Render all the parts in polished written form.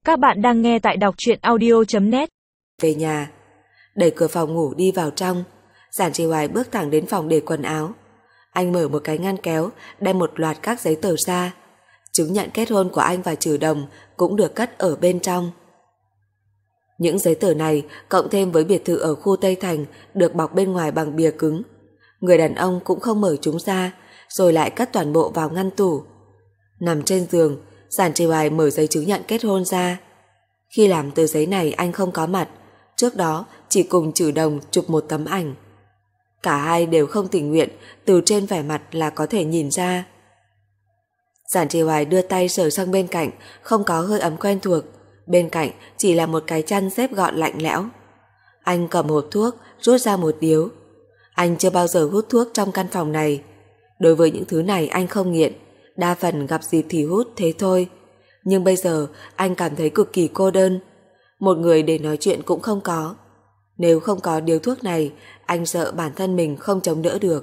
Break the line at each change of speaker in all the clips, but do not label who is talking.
Các bạn đang nghe tại đọc truyện audio.net.
Về nhà, đẩy cửa phòng ngủ đi vào trong. Giản Trì Hoài bước thẳng đến phòng để quần áo. Anh mở một cái ngăn kéo, đem một loạt các giấy tờ ra. Chứng nhận kết hôn của anh và Trừ Đồng cũng được cất ở bên trong. Những giấy tờ này cộng thêm với biệt thự ở khu Tây Thành được bọc bên ngoài bằng bìa cứng. Người đàn ông cũng không mở chúng ra, rồi lại cất toàn bộ vào ngăn tủ. Nằm trên giường, Giản Trì Hoài mở giấy chứng nhận kết hôn ra. Khi làm tờ giấy này anh không có mặt, trước đó chỉ cùng Trừ Đồng chụp một tấm ảnh. Cả hai đều không tình nguyện, từ trên vẻ mặt là có thể nhìn ra. Giản Trì Hoài đưa tay sờ sang bên cạnh, không có hơi ấm quen thuộc. Bên cạnh chỉ là một cái chăn xếp gọn lạnh lẽo. Anh cầm hộp thuốc, rút ra một điếu. Anh chưa bao giờ hút thuốc trong căn phòng này. Đối với những thứ này anh không nghiện, đa phần gặp dịp thì hút thế thôi. Nhưng bây giờ anh cảm thấy cực kỳ cô đơn. Một người để nói chuyện cũng không có. Nếu không có điếu thuốc này, anh sợ bản thân mình không chống đỡ được.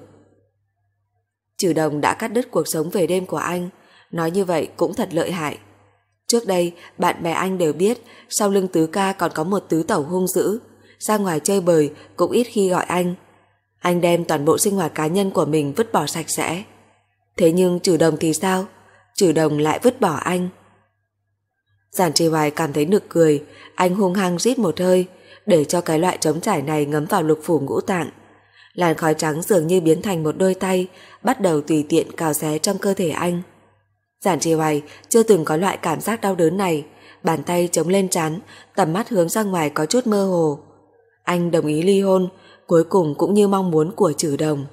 Trừ Đồng đã cắt đứt cuộc sống về đêm của anh. Nói như vậy cũng thật lợi hại. Trước đây, bạn bè anh đều biết sau lưng Tứ Ca còn có một tứ tẩu hung dữ. Ra ngoài chơi bời cũng ít khi gọi anh. Anh đem toàn bộ sinh hoạt cá nhân của mình vứt bỏ sạch sẽ. Thế nhưng Trừ Đồng thì sao? Trừ Đồng lại vứt bỏ anh. Giản Trì Hoài cảm thấy nực cười. Anh hung hăng rít một hơi, để cho cái loại trống trải này ngấm vào lục phủ ngũ tạng. Làn khói trắng dường như biến thành một đôi tay, bắt đầu tùy tiện cào xé trong cơ thể anh. Giản Trì Hoài chưa từng có loại cảm giác đau đớn này. Bàn tay chống lên trán, tầm mắt hướng ra ngoài có chút mơ hồ. Anh đồng ý ly hôn, cuối cùng cũng như mong muốn của Trừ Đồng.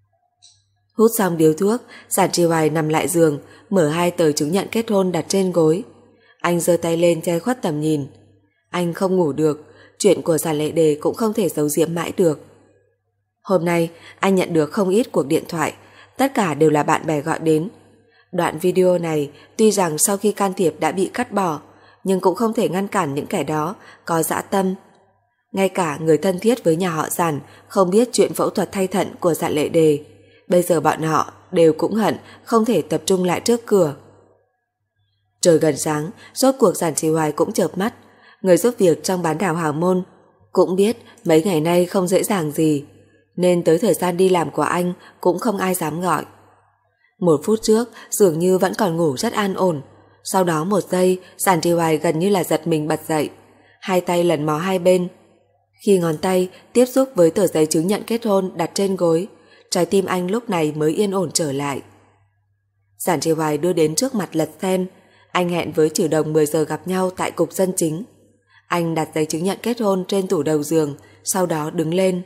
Hút xong điếu thuốc, Giản Trì Hoài nằm lại giường, mở hai tờ chứng nhận kết hôn đặt trên gối. Anh giơ tay lên che khuất tầm nhìn. Anh không ngủ được, chuyện của Giản Lệ Đề cũng không thể giấu giếm mãi được. Hôm nay anh nhận được không ít cuộc điện thoại, tất cả đều là bạn bè gọi đến. Đoạn video này tuy rằng sau khi can thiệp đã bị cắt bỏ, nhưng cũng không thể ngăn cản những kẻ đó có dã tâm. Ngay cả người thân thiết với nhà họ Giản không biết chuyện phẫu thuật thay thận của Giản Lệ Đề. Bây giờ bọn họ đều cũng hận không thể tập trung lại trước cửa. Trời gần sáng, rốt cuộc Giản Trì Hoài cũng chợp mắt. Người giúp việc trong bán đảo Hào Môn cũng biết mấy ngày nay không dễ dàng gì, nên tới thời gian đi làm của anh cũng không ai dám gọi. Một phút trước dường như vẫn còn ngủ rất an ổn. Sau đó một giây, Giản Trì Hoài gần như là giật mình bật dậy. Hai tay lần mò hai bên. Khi ngón tay tiếp xúc với tờ giấy chứng nhận kết hôn đặt trên gối, trái tim anh lúc này mới yên ổn trở lại. Giản Trì Hoài đưa đến trước mặt lật xem. Anh hẹn với Trừ Đồng 10 giờ gặp nhau tại cục dân chính. Anh đặt giấy chứng nhận kết hôn trên tủ đầu giường, sau đó đứng lên.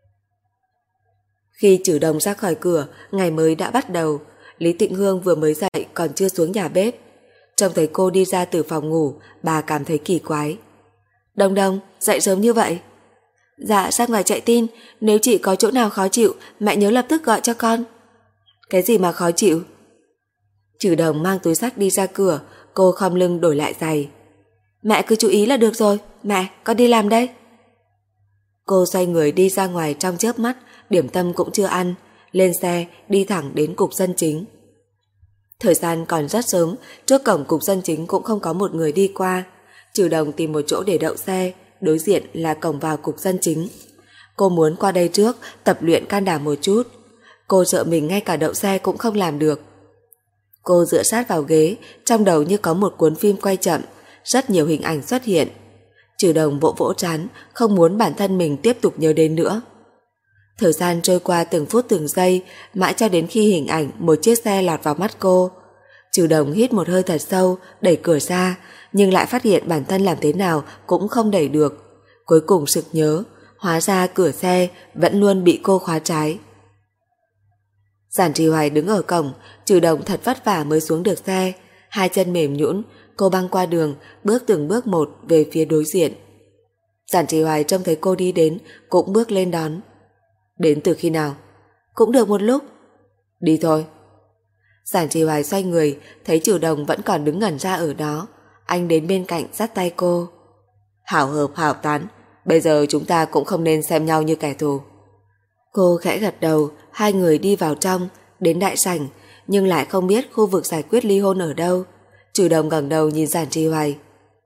Khi Trừ Đồng ra khỏi cửa, ngày mới đã bắt đầu. Lý Tịnh Hương vừa mới dậy còn chưa xuống nhà bếp. Trông thấy cô đi ra từ phòng ngủ, bà cảm thấy kỳ quái. Đồng Đồng, dậy sớm như vậy? Dạ, ra ngoài chạy tin, nếu chị có chỗ nào khó chịu, mẹ nhớ lập tức gọi cho con. Cái gì mà khó chịu? Trừ Đồng mang túi xách đi ra cửa, cô khom lưng đổi lại giày. Mẹ cứ chú ý là được rồi, mẹ, con đi làm đây. Cô xoay người đi ra ngoài trong chớp mắt, điểm tâm cũng chưa ăn, lên xe đi thẳng đến cục dân chính. Thời gian còn rất sớm, trước cổng cục dân chính cũng không có một người đi qua. Trừ Đồng tìm một chỗ để đậu xe, đối diện là cổng vào cục dân chính. Cô muốn qua đây trước, tập luyện can đảm một chút. Cô sợ mình ngay cả đậu xe cũng không làm được. Cô dựa sát vào ghế, trong đầu như có một cuốn phim quay chậm, rất nhiều hình ảnh xuất hiện. Trừ Đồng vỗ vỗ trán, không muốn bản thân mình tiếp tục nhớ đến nữa. Thời gian trôi qua từng phút từng giây, mãi cho đến khi hình ảnh một chiếc xe lọt vào mắt cô. Trừ Đồng hít một hơi thật sâu, đẩy cửa ra, nhưng lại phát hiện bản thân làm thế nào cũng không đẩy được. Cuối cùng sực nhớ, hóa ra cửa xe vẫn luôn bị cô khóa trái. Giản Trì Hoài đứng ở cổng, Trừ Đồng thật vất vả mới xuống được xe. Hai chân mềm nhũn, cô băng qua đường, bước từng bước một về phía đối diện. Giản Trì Hoài trông thấy cô đi đến, cũng bước lên đón. Đến từ khi nào? Cũng được một lúc. Đi thôi. Giản Trì Hoài xoay người, thấy Trừ Đồng vẫn còn đứng ngẩn ra ở đó. Anh đến bên cạnh dắt tay cô. Hảo hợp hảo tán, bây giờ chúng ta cũng không nên xem nhau như kẻ thù. Cô khẽ gật đầu, hai người đi vào trong, đến đại sảnh, nhưng lại không biết khu vực giải quyết ly hôn ở đâu. Trừ Đồng ngẩng đầu nhìn Giản Trì Hoài.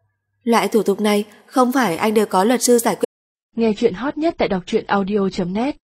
Loại thủ tục này không phải anh đều có luật sư giải quyết.
Nghe chuyện hot nhất tại đọc truyện audio.net